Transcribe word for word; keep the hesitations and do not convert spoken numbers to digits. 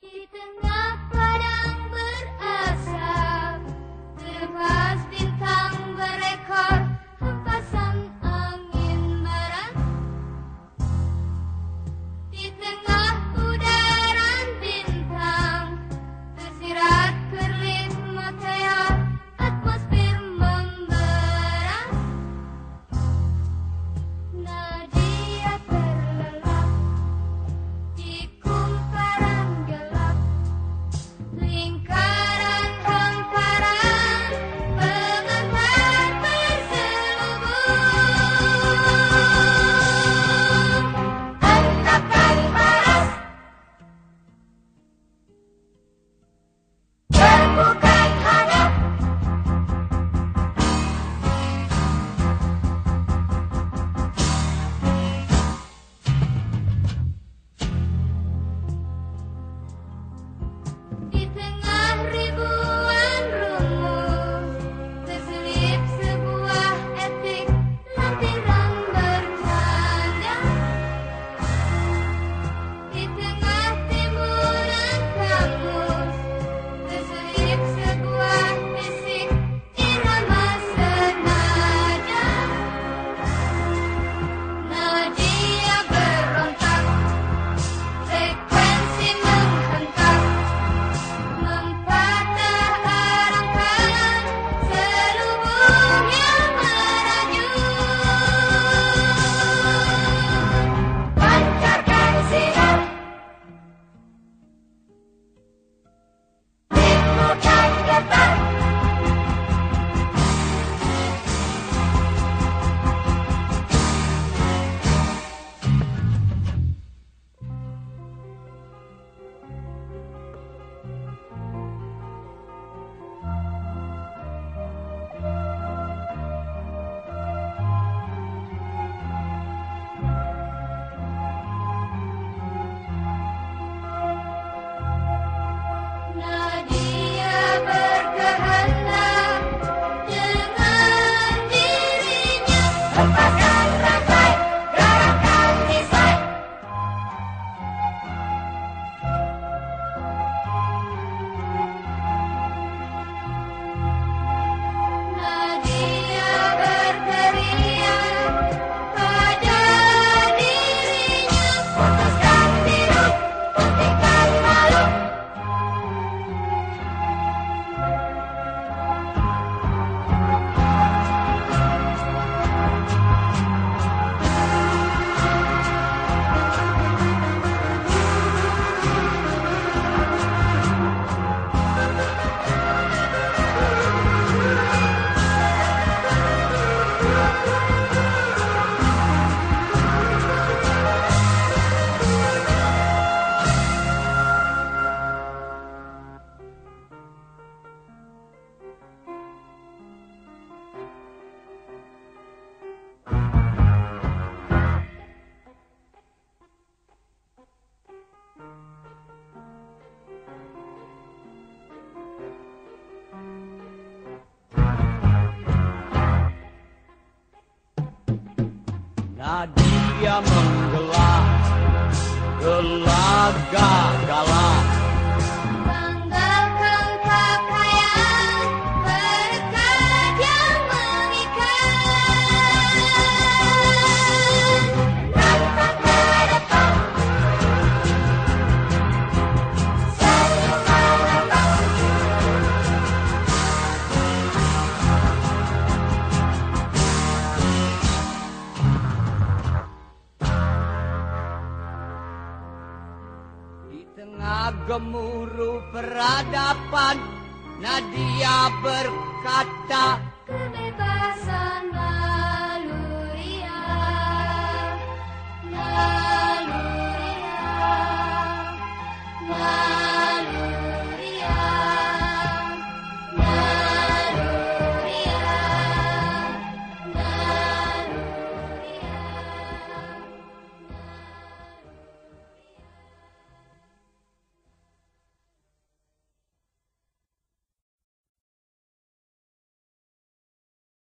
Di tengah padang berasap, terlepas bintang berekor, hempasan angin barat. Di tengah udaran bintang, tersirat kerlip meteor, atmosfer memberas. Nadia terlelap di kumparan gelap, lingkaran hamparan pengantar terselubung. Angkatan paras, terbukai hadap, di tengah ribuan rumus, terselip sebuah etik lampiran bercanda. Di tengah timbunan kamus, terselip sebuah bisik irama senada. Nadia berontak, frekuensi menghentak, mempatah arahkan selubung yang merajut. Pancarkan sinar, timbulkan getar. Nadia berkehendak dengan dirinya, lepaskan rantai, gerakan desain. Nadia berteriak pada dirinya, putuskan hidup, hentikan malu. Nadia menggelar gelaga galak, Tanggalkan pakaian berkat yang mengikat. Nampak ke depan, senyum menatap. di tengah gemuruh peradaban, Nadia berkata, Kebebasan